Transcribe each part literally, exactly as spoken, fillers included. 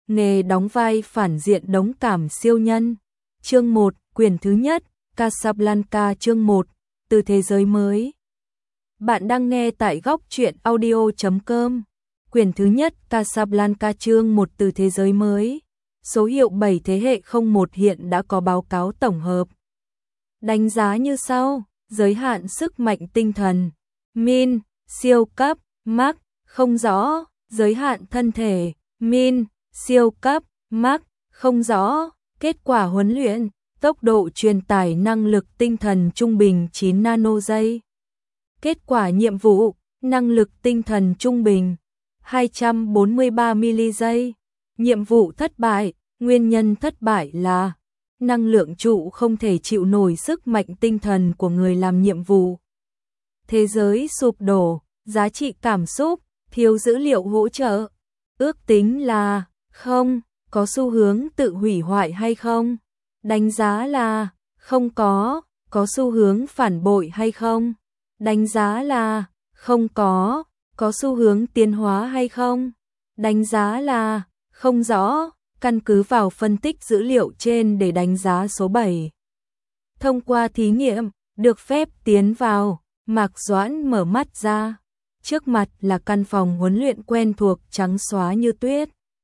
nghề đóng vai phản diện đống cảm siêu nhân. Chương một, quyển thứ nhất, Casablanca chương một, từ thế giới mới. Bạn đang nghe tại góc truyện audio chấm com. Quyển thứ nhất, Casablanca chương một, từ thế giới mới. Số hiệu bảy thế hệ không một hiện đã có báo cáo tổng hợp. Đánh giá như sau: giới hạn sức mạnh tinh thần, min, siêu cấp, max, không rõ; giới hạn thân thể, min, siêu cấp, max, không rõ; kết quả huấn luyện, tốc độ truyền tải năng lực tinh thần trung bình chín nano giây. Kết quả nhiệm vụ, năng lực tinh thần trung bình hai trăm bốn mươi ba mi-li giây. Nhiệm vụ thất bại, nguyên nhân thất bại là năng lượng trụ không thể chịu nổi sức mạnh tinh thần của người làm nhiệm vụ. Thế giới sụp đổ, giá trị cảm xúc, thiếu dữ liệu hỗ trợ. Ước tính là không, có xu hướng tự hủy hoại hay không? Đánh giá là không có, có xu hướng phản bội hay không? Đánh giá là không có, có xu hướng tiến hóa hay không? Đánh giá là không rõ, căn cứ vào phân tích dữ liệu trên để đánh giá số bảy. Thông qua thí nghiệm, được phép tiến vào, Mạc Doãn mở mắt ra. Trước mặt là căn phòng huấn luyện quen thuộc trắng xóa như tuyết.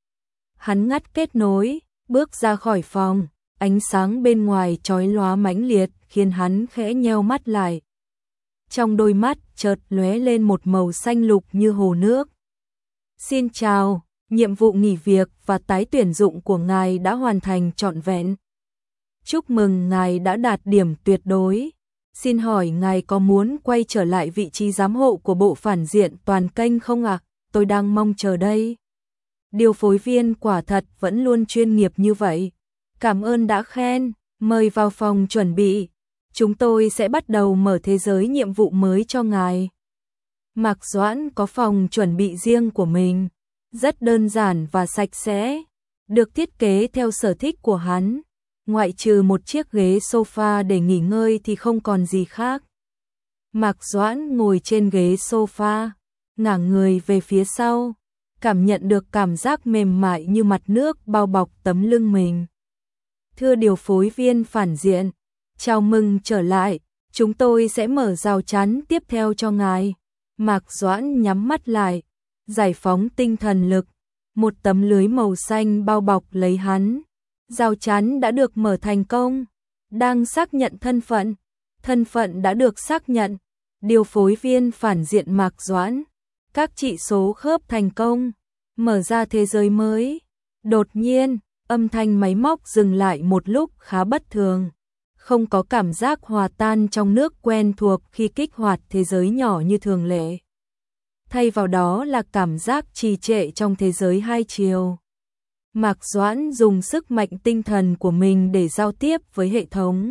Hắn ngắt kết nối, bước ra khỏi phòng, ánh sáng bên ngoài chói lóa mãnh liệt khiến hắn khẽ nheo mắt lại. Trong đôi mắt chợt lóe lên một màu xanh lục như hồ nước. Xin chào, nhiệm vụ nghỉ việc và tái tuyển dụng của ngài đã hoàn thành trọn vẹn. Chúc mừng ngài đã đạt điểm tuyệt đối. Xin hỏi ngài có muốn quay trở lại vị trí giám hộ của bộ phản diện toàn kênh không ạ? À? Tôi đang mong chờ đây. Điều phối viên quả thật vẫn luôn chuyên nghiệp như vậy. Cảm ơn đã khen, mời vào phòng chuẩn bị. Chúng tôi sẽ bắt đầu mở thế giới nhiệm vụ mới cho ngài. Mạc Doãn có phòng chuẩn bị riêng của mình, rất đơn giản và sạch sẽ, được thiết kế theo sở thích của hắn. Ngoại trừ một chiếc ghế sofa để nghỉ ngơi thì không còn gì khác. Mạc Doãn ngồi trên ghế sofa, ngả người về phía sau, cảm nhận được cảm giác mềm mại như mặt nước bao bọc tấm lưng mình. Thưa điều phối viên phản diện, chào mừng trở lại, chúng tôi sẽ mở rào chắn tiếp theo cho ngài. Mạc Doãn nhắm mắt lại, giải phóng tinh thần lực, một tấm lưới màu xanh bao bọc lấy hắn. Rào chắn đã được mở thành công, đang xác nhận thân phận, thân phận đã được xác nhận. Điều phối viên phản diện Mạc Doãn, các chỉ số khớp thành công, mở ra thế giới mới. Đột nhiên, âm thanh máy móc dừng lại một lúc khá bất thường, không có cảm giác hòa tan trong nước quen thuộc khi kích hoạt thế giới nhỏ như thường lệ. Thay vào đó là cảm giác trì trệ trong thế giới hai chiều. Mạc Doãn dùng sức mạnh tinh thần của mình để giao tiếp với hệ thống.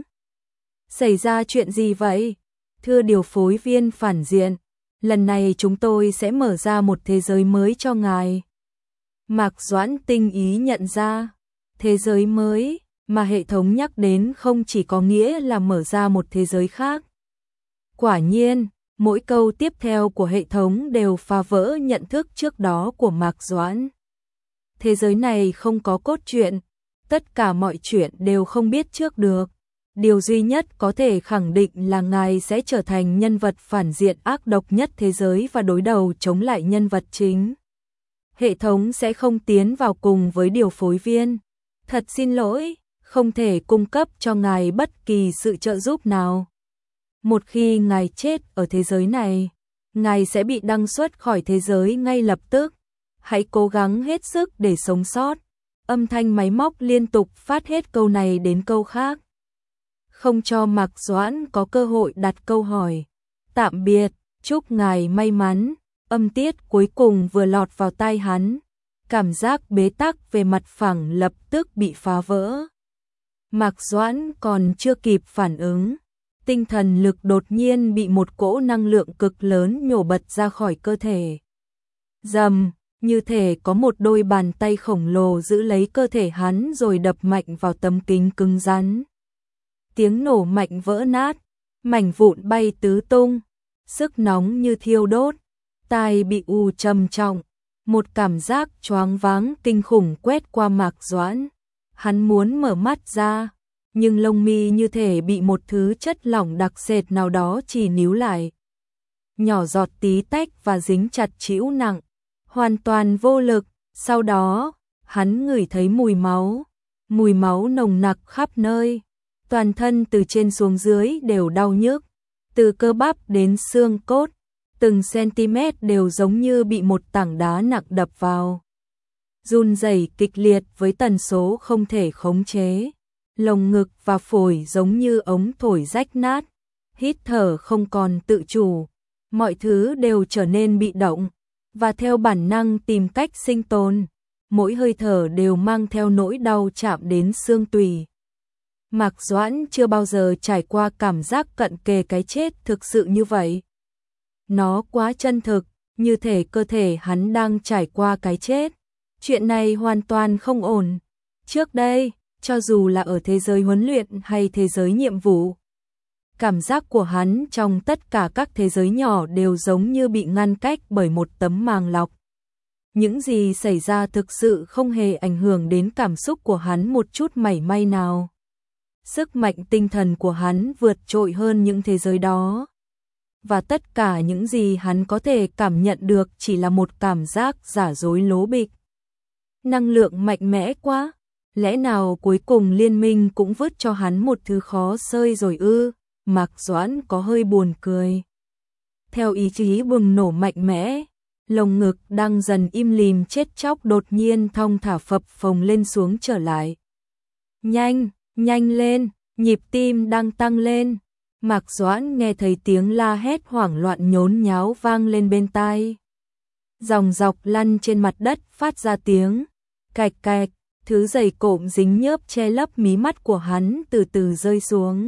Xảy ra chuyện gì vậy? Thưa điều phối viên phản diện, lần này chúng tôi sẽ mở ra một thế giới mới cho ngài. Mạc Doãn tinh ý nhận ra, thế giới mới mà hệ thống nhắc đến không chỉ có nghĩa là mở ra một thế giới khác. Quả nhiên, mỗi câu tiếp theo của hệ thống đều phá vỡ nhận thức trước đó của Mạc Doãn. Thế giới này không có cốt truyện, tất cả mọi chuyện đều không biết trước được. Điều duy nhất có thể khẳng định là ngài sẽ trở thành nhân vật phản diện ác độc nhất thế giới và đối đầu chống lại nhân vật chính. Hệ thống sẽ không tiến vào cùng với điều phối viên. Thật xin lỗi, không thể cung cấp cho ngài bất kỳ sự trợ giúp nào. Một khi ngài chết ở thế giới này, ngài sẽ bị đăng xuất khỏi thế giới ngay lập tức. Hãy cố gắng hết sức để sống sót. Âm thanh máy móc liên tục phát hết câu này đến câu khác, không cho Mạc Doãn có cơ hội đặt câu hỏi. Tạm biệt, chúc ngài may mắn. Âm tiết cuối cùng vừa lọt vào tai hắn, cảm giác bế tắc về mặt phẳng lập tức bị phá vỡ. Mạc Doãn còn chưa kịp phản ứng, tinh thần lực đột nhiên bị một cỗ năng lượng cực lớn nhổ bật ra khỏi cơ thể. Rầm, như thể có một đôi bàn tay khổng lồ giữ lấy cơ thể hắn rồi đập mạnh vào tấm kính cứng rắn. Tiếng nổ mạnh vỡ nát, mảnh vụn bay tứ tung, sức nóng như thiêu đốt, tai bị u trầm trọng, Một cảm giác choáng váng kinh khủng quét qua Mạc Doãn. Hắn muốn mở mắt ra, nhưng lông mi như thể bị một thứ chất lỏng đặc sệt nào đó chỉ níu lại. Nhỏ giọt tí tách và dính chặt chĩu nặng, hoàn toàn vô lực. Sau đó, hắn ngửi thấy mùi máu, mùi máu nồng nặc khắp nơi. Toàn thân từ trên xuống dưới đều đau nhức, từ cơ bắp đến xương cốt, từng cm đều giống như bị một tảng đá nặng đập vào. Run rẩy kịch liệt với tần số không thể khống chế, lồng ngực và phổi giống như ống thổi rách nát, hít thở không còn tự chủ, mọi thứ đều trở nên bị động, và theo bản năng tìm cách sinh tồn, mỗi hơi thở đều mang theo nỗi đau chạm đến xương tủy. Mạc Doãn chưa bao giờ trải qua cảm giác cận kề cái chết thực sự như vậy. Nó quá chân thực, như thể cơ thể hắn đang trải qua cái chết. Chuyện này hoàn toàn không ổn. Trước đây, cho dù là ở thế giới huấn luyện hay thế giới nhiệm vụ, cảm giác của hắn trong tất cả các thế giới nhỏ đều giống như bị ngăn cách bởi một tấm màng lọc. Những gì xảy ra thực sự không hề ảnh hưởng đến cảm xúc của hắn một chút mảy may nào. Sức mạnh tinh thần của hắn vượt trội hơn những thế giới đó. Và tất cả những gì hắn có thể cảm nhận được chỉ là một cảm giác giả dối lố bịch. Năng lượng mạnh mẽ quá, lẽ nào cuối cùng liên minh cũng vứt cho hắn một thứ khó xơi rồi ư? Mạc Doãn có hơi buồn cười. Theo ý chí bùng nổ mạnh mẽ, lồng ngực đang dần im lìm chết chóc đột nhiên thong thả phập phồng lên xuống trở lại. Nhanh, nhanh lên, nhịp tim đang tăng lên. Mạc Doãn nghe thấy tiếng la hét hoảng loạn nhốn nháo vang lên bên tai. Dòng dọc lăn trên mặt đất phát ra tiếng cạch cạch, thứ giày cộm dính nhớp che lấp mí mắt của hắn từ từ rơi xuống.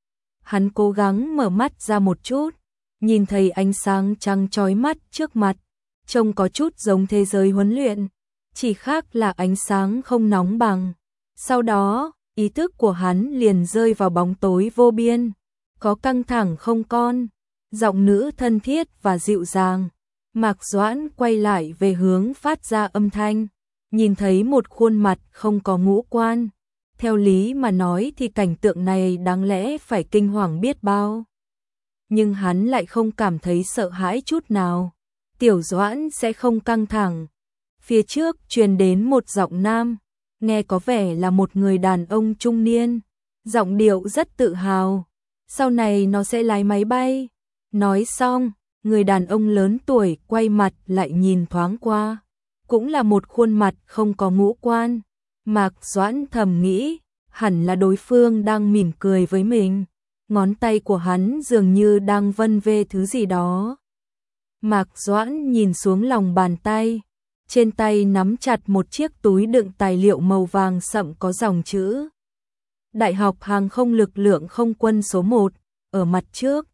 Hắn cố gắng mở mắt ra một chút, nhìn thấy ánh sáng trắng chói mắt trước mặt, trông có chút giống thế giới huấn luyện, chỉ khác là ánh sáng không nóng bằng. Sau đó, ý thức của hắn liền rơi vào bóng tối vô biên, có căng thẳng không con, giọng nữ thân thiết và dịu dàng. Mạc Doãn quay lại về hướng phát ra âm thanh, nhìn thấy một khuôn mặt không có ngũ quan. Theo lý mà nói thì cảnh tượng này đáng lẽ phải kinh hoàng biết bao. Nhưng hắn lại không cảm thấy sợ hãi chút nào. Tiểu Doãn sẽ không căng thẳng. Phía trước truyền đến một giọng nam, nghe có vẻ là một người đàn ông trung niên, giọng điệu rất tự hào. Sau này nó sẽ lái máy bay. Nói xong, người đàn ông lớn tuổi quay mặt lại nhìn thoáng qua, cũng là một khuôn mặt không có ngũ quan. Mạc Doãn thầm nghĩ, hẳn là đối phương đang mỉm cười với mình. Ngón tay của hắn dường như đang vân vê thứ gì đó. Mạc Doãn nhìn xuống lòng bàn tay, trên tay nắm chặt một chiếc túi đựng tài liệu màu vàng sậm có dòng chữ Đại học Hàng không Lực lượng Không quân số một ở mặt trước.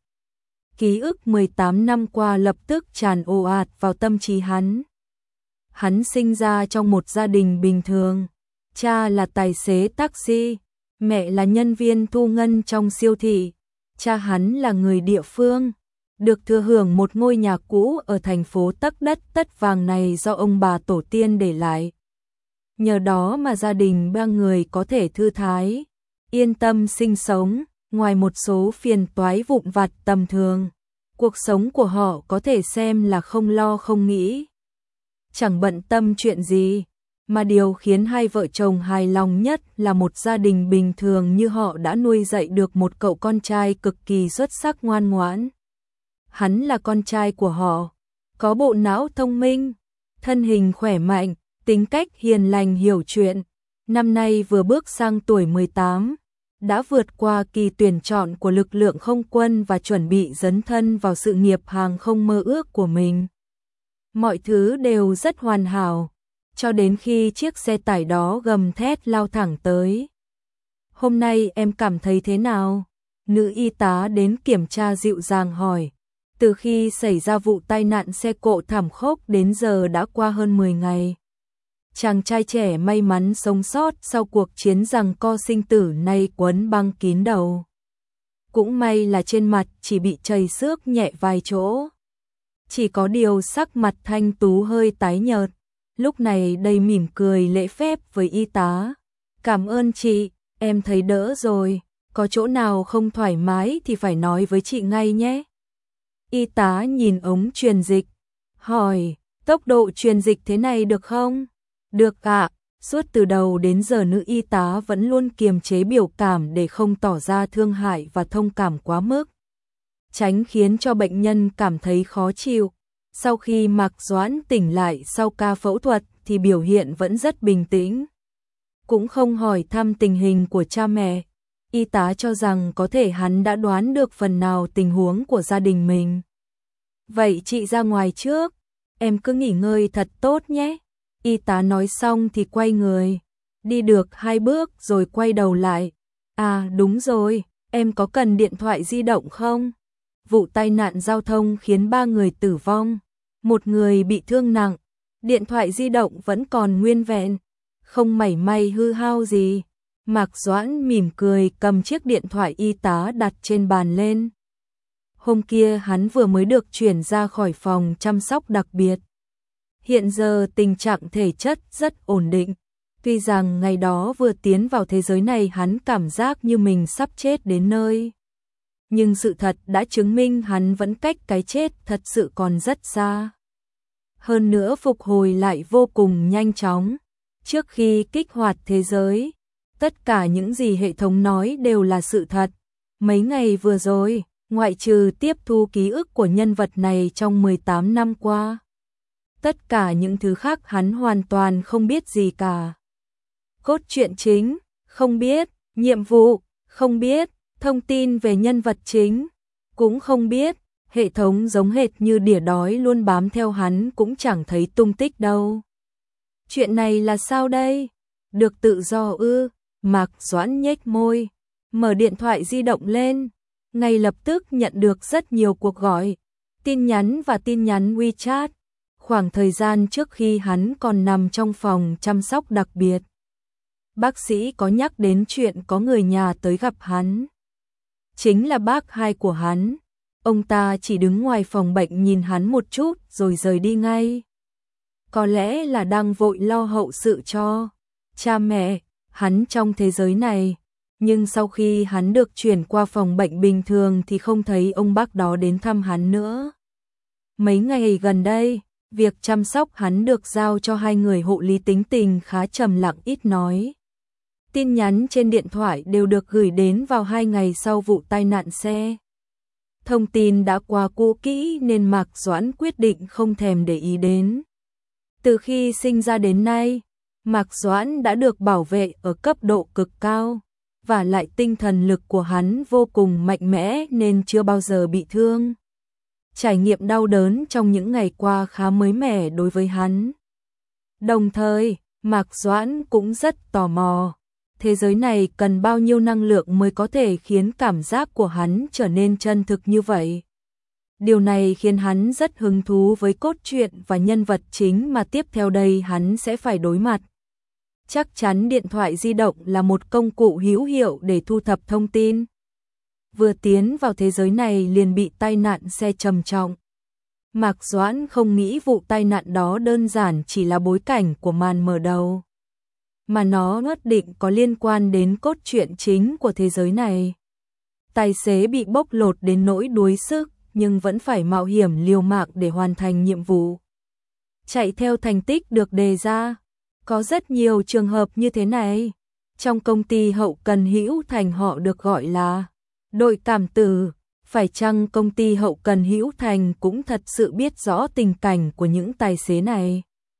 Ký ức mười tám năm qua lập tức tràn ồ ạt vào tâm trí hắn. Hắn sinh ra trong một gia đình bình thường, cha là tài xế taxi, mẹ là nhân viên thu ngân trong siêu thị. Cha hắn là người địa phương, được thừa hưởng một ngôi nhà cũ ở thành phố tấc đất tất vàng này do ông bà tổ tiên để lại. Nhờ đó mà gia đình ba người có thể thư thái, yên tâm sinh sống, ngoài một số phiền toái vụn vặt tầm thường. Cuộc sống của họ có thể xem là không lo không nghĩ, chẳng bận tâm chuyện gì, mà điều khiến hai vợ chồng hài lòng nhất là một gia đình bình thường như họ đã nuôi dạy được một cậu con trai cực kỳ xuất sắc ngoan ngoãn. Hắn là con trai của họ, có bộ não thông minh, thân hình khỏe mạnh, tính cách hiền lành hiểu chuyện. Năm nay vừa bước sang tuổi mười tám, đã vượt qua kỳ tuyển chọn của lực lượng không quân và chuẩn bị dấn thân vào sự nghiệp hàng không mơ ước của mình. Mọi thứ đều rất hoàn hảo, cho đến khi chiếc xe tải đó gầm thét lao thẳng tới. Hôm nay em cảm thấy thế nào? Nữ y tá đến kiểm tra dịu dàng hỏi. Từ khi xảy ra vụ tai nạn xe cộ thảm khốc đến giờ đã qua hơn mười ngày. Chàng trai trẻ may mắn sống sót sau cuộc chiến giằng co sinh tử nay quấn băng kín đầu. Cũng may là trên mặt chỉ bị chảy xước nhẹ vài chỗ. Chỉ có điều sắc mặt Thanh Tú hơi tái nhợt, lúc này đầy mỉm cười lễ phép với y tá. Cảm ơn chị, em thấy đỡ rồi, có chỗ nào không thoải mái thì phải nói với chị ngay nhé. Y tá nhìn ống truyền dịch, hỏi, tốc độ truyền dịch thế này được không? Được ạ, suốt từ đầu đến giờ nữ y tá vẫn luôn kiềm chế biểu cảm để không tỏ ra thương hại và thông cảm quá mức, tránh khiến cho bệnh nhân cảm thấy khó chịu. Sau khi Mạc Doãn tỉnh lại sau ca phẫu thuật thì biểu hiện vẫn rất bình tĩnh. Cũng không hỏi thăm tình hình của cha mẹ. Y tá cho rằng có thể hắn đã đoán được phần nào tình huống của gia đình mình. Vậy chị ra ngoài trước, em cứ nghỉ ngơi thật tốt nhé. Y tá nói xong thì quay người, đi được hai bước rồi quay đầu lại. À đúng rồi, em có cần điện thoại di động không? Vụ tai nạn giao thông khiến ba người tử vong, một người bị thương nặng, điện thoại di động vẫn còn nguyên vẹn, không mảy may hư hao gì. Mạc Doãn mỉm cười cầm chiếc điện thoại y tá đặt trên bàn lên. Hôm kia hắn vừa mới được chuyển ra khỏi phòng chăm sóc đặc biệt. Hiện giờ tình trạng thể chất rất ổn định. Tuy rằng ngày đó vừa tiến vào thế giới này hắn cảm giác như mình sắp chết đến nơi. Nhưng sự thật đã chứng minh hắn vẫn cách cái chết thật sự còn rất xa. Hơn nữa phục hồi lại vô cùng nhanh chóng. Trước khi kích hoạt thế giới, tất cả những gì hệ thống nói đều là sự thật. Mấy ngày vừa rồi, ngoại trừ tiếp thu ký ức của nhân vật này trong mười tám năm qua, tất cả những thứ khác hắn hoàn toàn không biết gì cả. Cốt truyện chính, không biết, nhiệm vụ, không biết, thông tin về nhân vật chính, cũng không biết, hệ thống giống hệt như đỉa đói luôn bám theo hắn cũng chẳng thấy tung tích đâu. Chuyện này là sao đây? Được tự do ư? Mạc Doãn nhếch môi, mở điện thoại di động lên, ngay lập tức nhận được rất nhiều cuộc gọi, tin nhắn và tin nhắn WeChat. Khoảng thời gian trước khi hắn còn nằm trong phòng chăm sóc đặc biệt, bác sĩ có nhắc đến chuyện có người nhà tới gặp hắn. Chính là bác hai của hắn. Ông ta chỉ đứng ngoài phòng bệnh nhìn hắn một chút rồi rời đi ngay. Có lẽ là đang vội lo hậu sự cho cha mẹ hắn trong thế giới này. Nhưng sau khi hắn được chuyển qua phòng bệnh bình thường thì không thấy ông bác đó đến thăm hắn nữa. Mấy ngày gần đây, việc chăm sóc hắn được giao cho hai người hộ lý tính tình khá trầm lặng ít nói. Tin nhắn trên điện thoại đều được gửi đến vào hai ngày sau vụ tai nạn xe. Thông tin đã quá cũ kỹ nên Mạc Doãn quyết định không thèm để ý đến. Từ khi sinh ra đến nay, Mạc Doãn đã được bảo vệ ở cấp độ cực cao, và lại tinh thần lực của hắn vô cùng mạnh mẽ nên chưa bao giờ bị thương. Trải nghiệm đau đớn trong những ngày qua khá mới mẻ đối với hắn. Đồng thời, Mạc Doãn cũng rất tò mò. Thế giới này cần bao nhiêu năng lượng mới có thể khiến cảm giác của hắn trở nên chân thực như vậy. Điều này khiến hắn rất hứng thú với cốt truyện và nhân vật chính mà tiếp theo đây hắn sẽ phải đối mặt. Chắc chắn điện thoại di động là một công cụ hữu hiệu để thu thập thông tin. Vừa tiến vào thế giới này liền bị tai nạn xe trầm trọng. Mạc Doãn không nghĩ vụ tai nạn đó đơn giản chỉ là bối cảnh của màn mở đầu, mà nó nhất định có liên quan đến cốt truyện chính của thế giới này. Tài xế bị bóc lột đến nỗi đuối sức, nhưng vẫn phải mạo hiểm liều mạng để hoàn thành nhiệm vụ. Chạy theo thành tích được đề ra. Có rất nhiều trường hợp như thế này. Trong công ty hậu cần Hữu Thành họ được gọi là đội cảm tử. Phải chăng công ty hậu cần Hữu Thành cũng thật sự biết rõ tình cảnh của những tài xế này?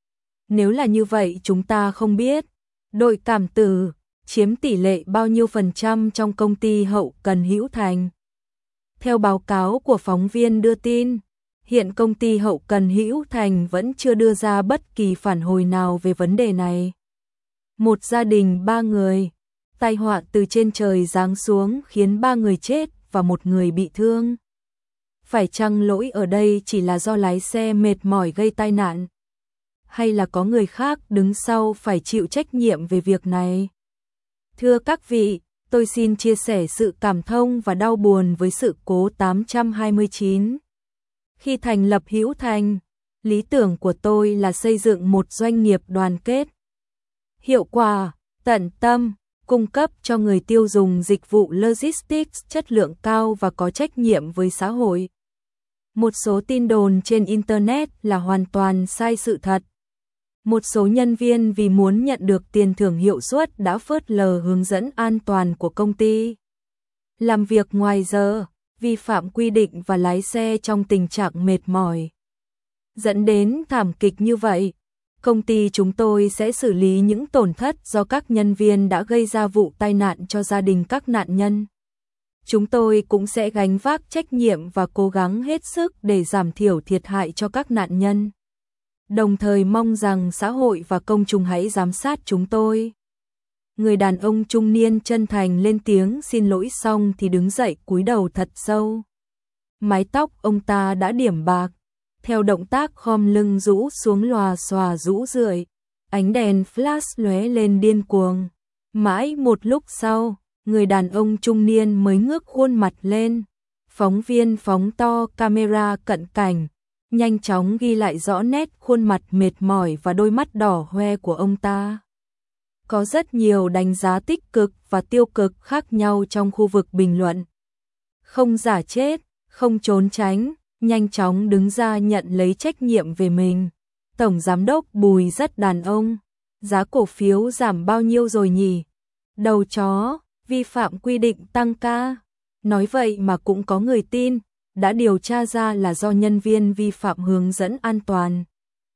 Nếu là như vậy chúng ta không biết. Đội cảm tử chiếm tỷ lệ bao nhiêu phần trăm trong công ty hậu cần Hữu Thành? Theo báo cáo của phóng viên đưa tin, hiện công ty hậu cần Hữu Thành vẫn chưa đưa ra bất kỳ phản hồi nào về vấn đề này. Một gia đình ba người, tai họa từ trên trời giáng xuống khiến ba người chết và một người bị thương. Phải chăng lỗi ở đây chỉ là do lái xe mệt mỏi gây tai nạn? Hay là có người khác đứng sau phải chịu trách nhiệm về việc này? Thưa các vị, tôi xin chia sẻ sự cảm thông và đau buồn với sự cố tám trăm hai mươi chín. Khi thành lập Hữu Thành, lý tưởng của tôi là xây dựng một doanh nghiệp đoàn kết, hiệu quả, tận tâm, cung cấp cho người tiêu dùng dịch vụ logistics chất lượng cao và có trách nhiệm với xã hội. Một số tin đồn trên Internet là hoàn toàn sai sự thật. Một số nhân viên vì muốn nhận được tiền thưởng hiệu suất đã phớt lờ hướng dẫn an toàn của công ty. Làm việc ngoài giờ, vi phạm quy định và lái xe trong tình trạng mệt mỏi. Dẫn đến thảm kịch như vậy, công ty chúng tôi sẽ xử lý những tổn thất do các nhân viên đã gây ra vụ tai nạn cho gia đình các nạn nhân. Chúng tôi cũng sẽ gánh vác trách nhiệm và cố gắng hết sức để giảm thiểu thiệt hại cho các nạn nhân. Đồng thời mong rằng xã hội và công chúng hãy giám sát chúng tôi. Người đàn ông trung niên chân thành lên tiếng xin lỗi xong thì đứng dậy cúi đầu thật sâu. Mái tóc ông ta đã điểm bạc, theo động tác khom lưng rũ xuống lòa xòa rũ rượi, ánh đèn flash lóe lên điên cuồng. Mãi một lúc sau, người đàn ông trung niên mới ngước khuôn mặt lên. Phóng viên phóng to camera cận cảnh, nhanh chóng ghi lại rõ nét khuôn mặt mệt mỏi và đôi mắt đỏ hoe của ông ta. Có rất nhiều đánh giá tích cực và tiêu cực khác nhau trong khu vực bình luận. Không giả chết, không trốn tránh, nhanh chóng đứng ra nhận lấy trách nhiệm về mình. Tổng giám đốc Bùi rất đàn ông. Giá cổ phiếu giảm bao nhiêu rồi nhỉ? Đầu chó, vi phạm quy định tăng ca. Nói vậy mà cũng có người tin, đã điều tra ra là do nhân viên vi phạm hướng dẫn an toàn.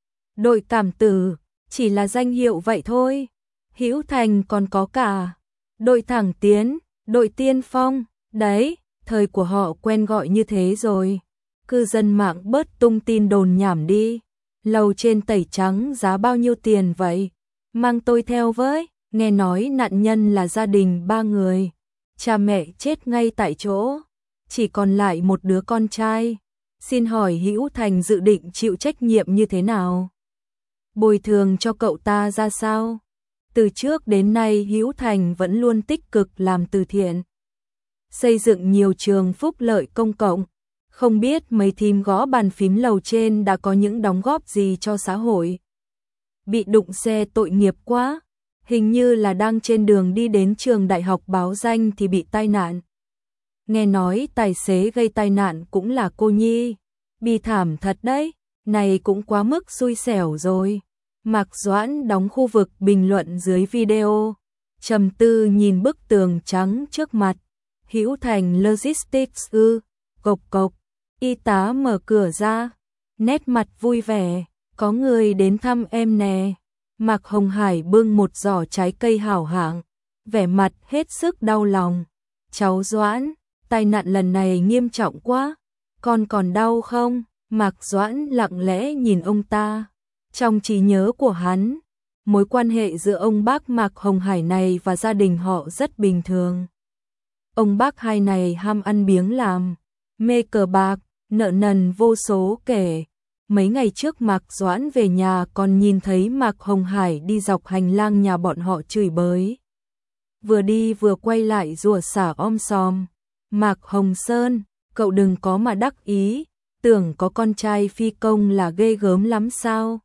Đội cảm tử, chỉ là danh hiệu vậy thôi. Hữu Thành còn có cả đội thẳng tiến, đội tiên phong, đấy, thời của họ quen gọi như thế rồi. Cư dân mạng bớt tung tin đồn nhảm đi. Lầu trên tẩy trắng giá bao nhiêu tiền vậy? Mang tôi theo với. Nghe nói nạn nhân là gia đình ba người. Cha mẹ chết ngay tại chỗ, chỉ còn lại một đứa con trai. Xin hỏi Hữu Thành dự định chịu trách nhiệm như thế nào? Bồi thường cho cậu ta ra sao? Từ trước đến nay Hữu Thành vẫn luôn tích cực làm từ thiện, xây dựng nhiều trường phúc lợi công cộng. Không biết mấy thím gõ bàn phím lầu trên đã có những đóng góp gì cho xã hội. Bị đụng xe tội nghiệp quá, hình như là đang trên đường đi đến trường đại học báo danh thì bị tai nạn. Nghe nói tài xế gây tai nạn cũng là cô Nhi, bi thảm thật đấy, này cũng quá mức xui xẻo rồi. Mạc Doãn đóng khu vực bình luận dưới video, trầm tư nhìn bức tường trắng trước mặt. Hữu Thành Logistics ư? Cộc cộc, y tá mở cửa ra, nét mặt vui vẻ, có người đến thăm em nè. Mạc Hồng Hải bưng một giỏ trái cây hảo hạng, vẻ mặt hết sức đau lòng. Cháu Doãn, tai nạn lần này nghiêm trọng quá, con còn đau không? Mạc Doãn lặng lẽ nhìn ông ta. Trong trí nhớ của hắn, mối quan hệ giữa ông bác Mạc Hồng Hải này và gia đình họ rất bình thường. Ông bác hai này ham ăn biếng làm, mê cờ bạc, nợ nần vô số kể. Mấy ngày trước Mạc Doãn về nhà còn nhìn thấy Mạc Hồng Hải đi dọc hành lang nhà bọn họ chửi bới. Vừa đi vừa quay lại rủa xả om sòm. Mạc Hồng Sơn, cậu đừng có mà đắc ý, tưởng có con trai phi công là ghê gớm lắm sao?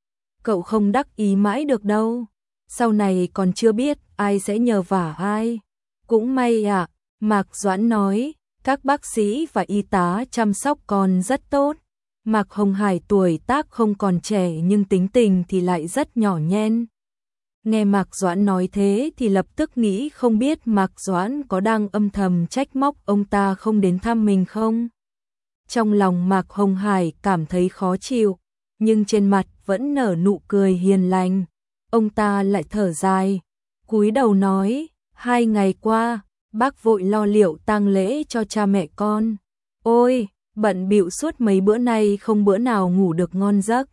Cậu không đắc ý mãi được đâu, sau này còn chưa biết ai sẽ nhờ vả ai. Cũng may ạ, à, Mạc Doãn nói, các bác sĩ và y tá chăm sóc con rất tốt. Mạc Hồng Hải tuổi tác không còn trẻ nhưng tính tình thì lại rất nhỏ nhen. Nghe Mạc Doãn nói thế thì lập tức nghĩ không biết Mạc Doãn có đang âm thầm trách móc ông ta không đến thăm mình không. Trong lòng Mạc Hồng Hải cảm thấy khó chịu, nhưng trên mặt vẫn nở nụ cười hiền lành. Ông ta lại thở dài, cúi đầu nói, hai ngày qua, bác vội lo liệu tang lễ cho cha mẹ con. Ôi, bận bịu suốt mấy bữa nay không bữa nào ngủ được ngon giấc.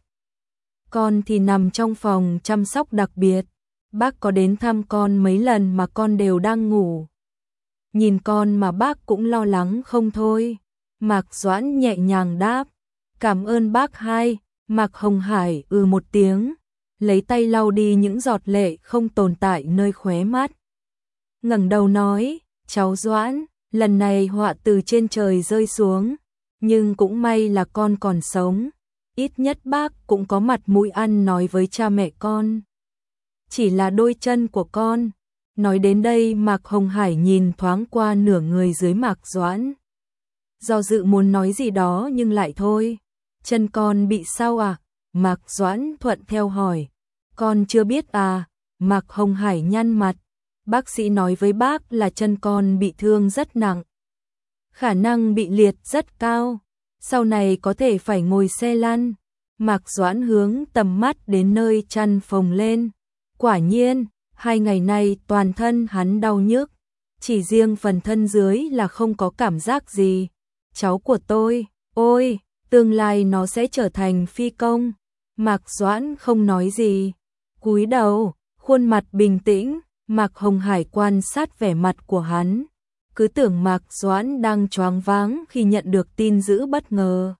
Con thì nằm trong phòng chăm sóc đặc biệt, bác có đến thăm con mấy lần mà con đều đang ngủ. Nhìn con mà bác cũng lo lắng không thôi. Mạc Doãn nhẹ nhàng đáp, cảm ơn bác hai. Mạc Hồng Hải ừ một tiếng, lấy tay lau đi những giọt lệ không tồn tại nơi khóe mắt. Ngẩng đầu nói, cháu Doãn, lần này họa từ trên trời rơi xuống, nhưng cũng may là con còn sống, ít nhất bác cũng có mặt mũi ăn nói với cha mẹ con. Chỉ là đôi chân của con. Nói đến đây Mạc Hồng Hải nhìn thoáng qua nửa người dưới Mạc Doãn. Do dự muốn nói gì đó nhưng lại thôi. Chân con bị sao à? Mạc Doãn thuận theo hỏi. Con chưa biết à? Mạc Hồng Hải nhăn mặt. Bác sĩ nói với bác là chân con bị thương rất nặng. Khả năng bị liệt rất cao. Sau này có thể phải ngồi xe lăn. Mạc Doãn hướng tầm mắt đến nơi chăn phồng lên. Quả nhiên, hai ngày nay toàn thân hắn đau nhức. Chỉ riêng phần thân dưới là không có cảm giác gì. Cháu của tôi, ôi, tương lai nó sẽ trở thành phi công. Mạc Doãn không nói gì. Cúi đầu, khuôn mặt bình tĩnh, Mạc Hồng Hải quan sát vẻ mặt của hắn. Cứ tưởng Mạc Doãn đang choáng váng khi nhận được tin dữ bất ngờ.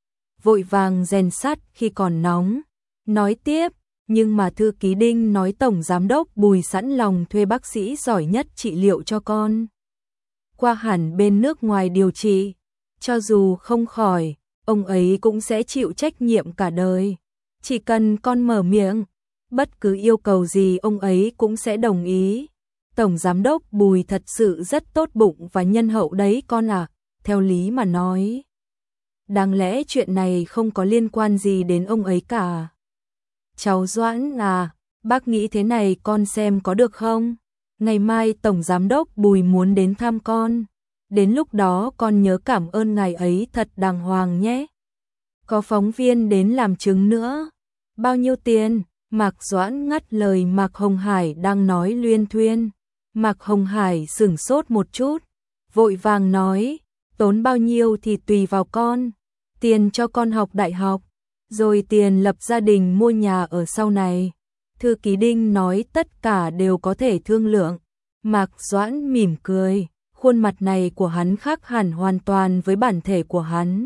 Vội vàng rèn sắt khi còn nóng. Nói tiếp, nhưng mà thư ký Đinh nói Tổng Giám đốc Bùi sẵn lòng thuê bác sĩ giỏi nhất trị liệu cho con. Qua hẳn bên nước ngoài điều trị. Cho dù không khỏi, ông ấy cũng sẽ chịu trách nhiệm cả đời. Chỉ cần con mở miệng, bất cứ yêu cầu gì ông ấy cũng sẽ đồng ý. Tổng Giám đốc Bùi thật sự rất tốt bụng và nhân hậu đấy con à, theo lý mà nói. Đáng lẽ chuyện này không có liên quan gì đến ông ấy cả. Cháu Doãn à, bác nghĩ thế này con xem có được không? Ngày mai Tổng Giám đốc Bùi muốn đến thăm con. Đến lúc đó con nhớ cảm ơn ngài ấy thật đàng hoàng nhé. Có phóng viên đến làm chứng nữa. Bao nhiêu tiền? Mạc Doãn ngắt lời Mạc Hồng Hải đang nói luyên thuyên. Mạc Hồng Hải sửng sốt một chút, vội vàng nói, tốn bao nhiêu thì tùy vào con. Tiền cho con học đại học, rồi tiền lập gia đình mua nhà ở sau này. Thư ký Đinh nói tất cả đều có thể thương lượng. Mạc Doãn mỉm cười, khuôn mặt này của hắn khác hẳn hoàn toàn với bản thể của hắn.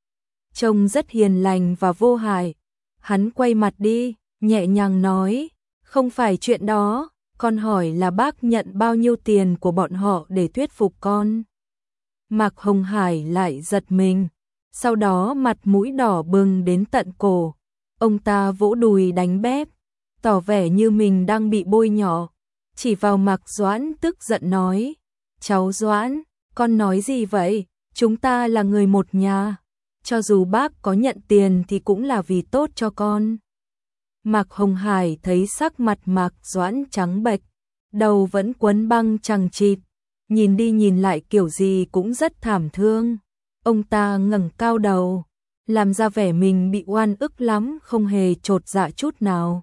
Trông rất hiền lành và vô hại. Hắn quay mặt đi, nhẹ nhàng nói, không phải chuyện đó, con hỏi là bác nhận bao nhiêu tiền của bọn họ để thuyết phục con. Mạc Hồng Hải lại giật mình, sau đó mặt mũi đỏ bừng đến tận cổ. Ông ta vỗ đùi đánh bép, tỏ vẻ như mình đang bị bôi nhọ, chỉ vào Mạc Doãn tức giận nói, cháu Doãn, con nói gì vậy, chúng ta là người một nhà, cho dù bác có nhận tiền thì cũng là vì tốt cho con. Mạc Hồng Hải thấy sắc mặt Mạc Doãn trắng bệch, đầu vẫn quấn băng chằng chịt, nhìn đi nhìn lại kiểu gì cũng rất thảm thương. Ông ta ngẩng cao đầu, làm ra vẻ mình bị oan ức lắm, không hề chột dạ chút nào.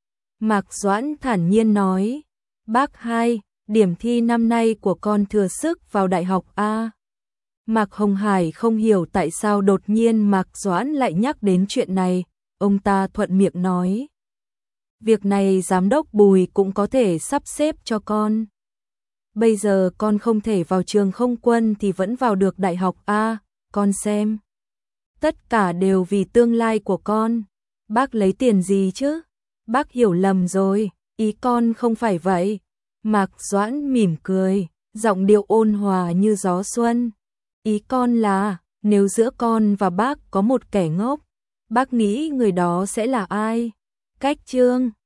Mạc Doãn thản nhiên nói, bác hai, điểm thi năm nay của con thừa sức vào đại học A. Mạc Hồng Hải không hiểu tại sao đột nhiên Mạc Doãn lại nhắc đến chuyện này, ông ta thuận miệng nói. Việc này giám đốc Bùi cũng có thể sắp xếp cho con. Bây giờ con không thể vào trường không quân thì vẫn vào được đại học A, con xem. Tất cả đều vì tương lai của con. Bác lấy tiền gì chứ? Bác hiểu lầm rồi, ý con không phải vậy. Mạc Doãn mỉm cười, giọng điệu ôn hòa như gió xuân. Ý con là, nếu giữa con và bác có một kẻ ngốc, bác nghĩ người đó sẽ là ai? Cách Trương